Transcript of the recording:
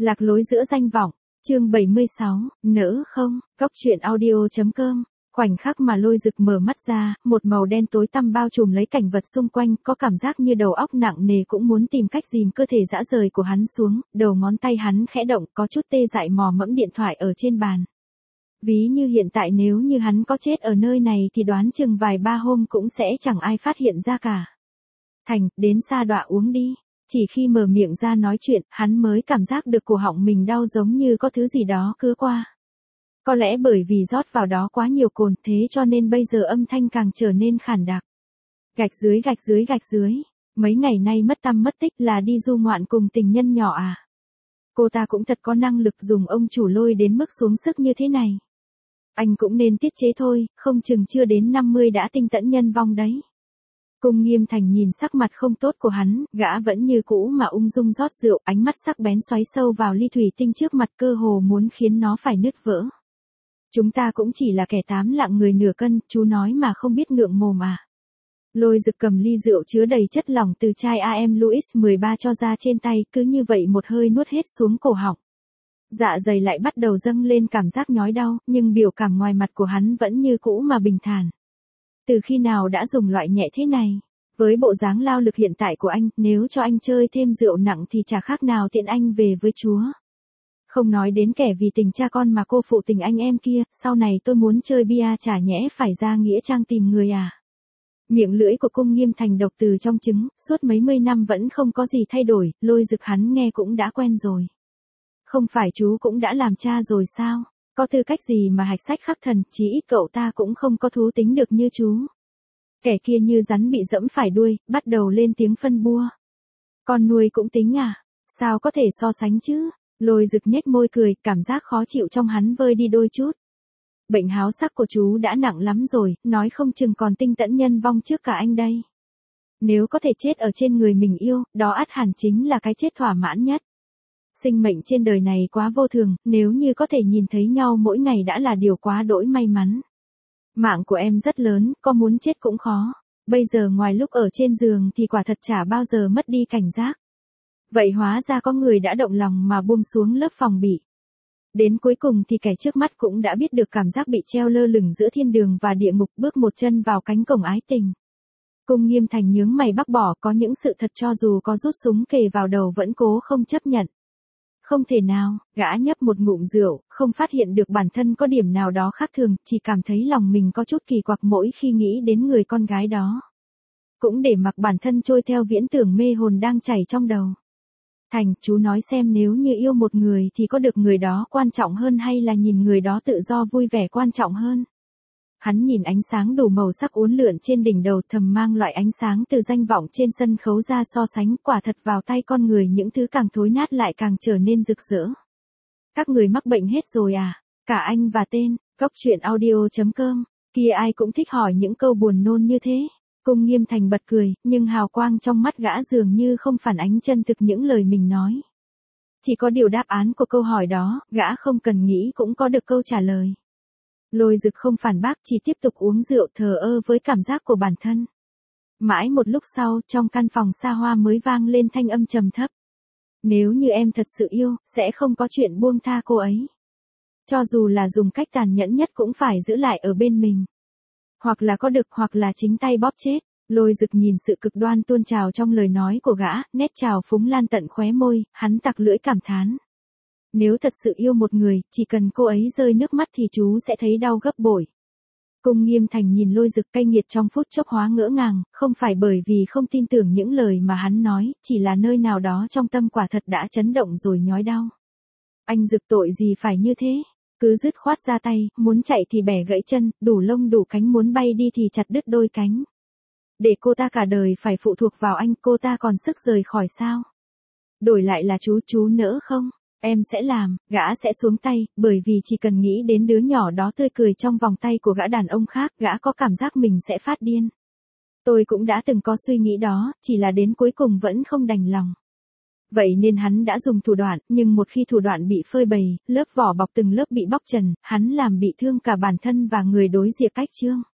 Lạc lối giữa danh vọng, chương 76, nỡ không, Cóc truyện audio.com. Khoảnh khắc mà Lôi Dực mở mắt ra, một màu đen tối tăm bao trùm lấy cảnh vật xung quanh, có cảm giác như đầu óc nặng nề cũng muốn tìm cách dìm cơ thể dã rời của hắn xuống, đầu ngón tay hắn khẽ động, có chút tê dại mò mẫm điện thoại ở trên bàn. Ví như hiện tại nếu như hắn có chết ở nơi này thì đoán chừng vài ba hôm cũng sẽ chẳng ai phát hiện ra cả. Thành, đến xa đọa uống đi. Chỉ khi mở miệng ra nói chuyện, hắn mới cảm giác được cổ họng mình đau giống như có thứ gì đó cứa qua. Có lẽ bởi vì rót vào đó quá nhiều cồn, thế cho nên bây giờ âm thanh càng trở nên khản đặc. Gạch dưới gạch dưới gạch dưới. Mấy ngày nay mất tăm mất tích là đi du ngoạn cùng tình nhân nhỏ à? Cô ta cũng thật có năng lực dùng ông chủ Lôi đến mức xuống sức như thế này. Anh cũng nên tiết chế thôi, không chừng chưa đến 50 đã tinh tẫn nhân vong đấy. Cung Nghiêm Thành nhìn sắc mặt không tốt của hắn, gã vẫn như cũ mà ung dung rót rượu, ánh mắt sắc bén xoáy sâu vào ly thủy tinh trước mặt, cơ hồ muốn khiến nó phải nứt vỡ. Chúng ta cũng chỉ là kẻ tám lạng người nửa cân, chú nói mà không biết ngượng mồm à. Lôi Dực cầm ly rượu chứa đầy chất lỏng từ chai AM Louis 13 cho ra trên tay, cứ như vậy một hơi nuốt hết xuống cổ họng. Dạ dày lại bắt đầu dâng lên cảm giác nhói đau, nhưng biểu cảm ngoài mặt của hắn vẫn như cũ mà bình thản. Từ khi nào đã dùng loại nhẹ thế này? Với bộ dáng lao lực hiện tại của anh, nếu cho anh chơi thêm rượu nặng thì chả khác nào tiện anh về với Chúa. Không nói đến kẻ vì tình cha con mà cô phụ tình anh em kia, sau này tôi muốn chơi bia chả nhẽ phải ra nghĩa trang tìm người à? Miệng lưỡi của Cung Nghiêm Thành độc từ trong trứng, suốt mấy mươi năm vẫn không có gì thay đổi, Lôi Dực hắn nghe cũng đã quen rồi. Không phải chú cũng đã làm cha rồi sao? Có tư cách gì mà hạch sách khắc thần, chí ít cậu ta cũng không có thú tính được như chú. Kẻ kia như rắn bị dẫm phải đuôi, bắt đầu lên tiếng phân bua. Con nuôi cũng tính à? Sao có thể so sánh chứ? Lôi Dực nhếch môi cười, cảm giác khó chịu trong hắn vơi đi đôi chút. Bệnh háo sắc của chú đã nặng lắm rồi, nói không chừng còn tinh tẫn nhân vong trước cả anh đây. Nếu có thể chết ở trên người mình yêu, đó ắt hẳn chính là cái chết thỏa mãn nhất. Sinh mệnh trên đời này quá vô thường, nếu như có thể nhìn thấy nhau mỗi ngày đã là điều quá đỗi may mắn. Mạng của em rất lớn, có muốn chết cũng khó. Bây giờ ngoài lúc ở trên giường thì quả thật chả bao giờ mất đi cảnh giác. Vậy hóa ra có người đã động lòng mà buông xuống lớp phòng bị. Đến cuối cùng thì kẻ trước mắt cũng đã biết được cảm giác bị treo lơ lửng giữa thiên đường và địa ngục, bước một chân vào cánh cổng ái tình. Cung Nghiêm Thành nhướng mày bác bỏ, có những sự thật cho dù có rút súng kề vào đầu vẫn cố không chấp nhận. Không thể nào, gã nhấp một ngụm rượu, không phát hiện được bản thân có điểm nào đó khác thường, chỉ cảm thấy lòng mình có chút kỳ quặc mỗi khi nghĩ đến người con gái đó. Cũng để mặc bản thân trôi theo viễn tưởng mê hồn đang chảy trong đầu. Thành, chú nói xem nếu như yêu một người thì có được người đó quan trọng hơn hay là nhìn người đó tự do vui vẻ quan trọng hơn? Hắn nhìn ánh sáng đủ màu sắc uốn lượn trên đỉnh đầu, thầm mang loại ánh sáng từ danh vọng trên sân khấu ra so sánh, quả thật vào tay con người những thứ càng thối nát lại càng trở nên rực rỡ. Các người mắc bệnh hết rồi à? Cả anh và tên, Cóc truyện audio.com, kia ai cũng thích hỏi những câu buồn nôn như thế. Cung Nghiêm Thành bật cười, nhưng hào quang trong mắt gã dường như không phản ánh chân thực những lời mình nói. Chỉ có điều đáp án của câu hỏi đó, gã không cần nghĩ cũng có được câu trả lời. Lôi Dực không phản bác, chỉ tiếp tục uống rượu, thờ ơ với cảm giác của bản thân. Mãi một lúc sau, trong căn phòng xa hoa mới vang lên thanh âm trầm thấp. Nếu như em thật sự yêu, sẽ không có chuyện buông tha cô ấy. Cho dù là dùng cách tàn nhẫn nhất cũng phải giữ lại ở bên mình. Hoặc là có được hoặc là chính tay bóp chết. Lôi Dực nhìn sự cực đoan tuôn trào trong lời nói của gã, nét trào phúng lan tận khóe môi, hắn tặc lưỡi cảm thán. Nếu thật sự yêu một người, chỉ cần cô ấy rơi nước mắt thì chú sẽ thấy đau gấp bội. Cung Nghiêm Thành nhìn Lôi Dực cay nghiệt trong phút chốc hóa ngỡ ngàng, không phải bởi vì không tin tưởng những lời mà hắn nói, chỉ là nơi nào đó trong tâm quả thật đã chấn động rồi nhói đau. Anh Dực tội gì phải như thế? Cứ dứt khoát ra tay, muốn chạy thì bẻ gãy chân, đủ lông đủ cánh, muốn bay đi thì chặt đứt đôi cánh. Để cô ta cả đời phải phụ thuộc vào anh, cô ta còn sức rời khỏi sao? Đổi lại là chú nỡ không? Em sẽ làm, gã sẽ xuống tay, bởi vì chỉ cần nghĩ đến đứa nhỏ đó tươi cười trong vòng tay của gã đàn ông khác, gã có cảm giác mình sẽ phát điên. Tôi cũng đã từng có suy nghĩ đó, chỉ là đến cuối cùng vẫn không đành lòng. Vậy nên hắn đã dùng thủ đoạn, nhưng một khi thủ đoạn bị phơi bày, lớp vỏ bọc từng lớp bị bóc trần, hắn làm bị thương cả bản thân và người đối diện cách chương.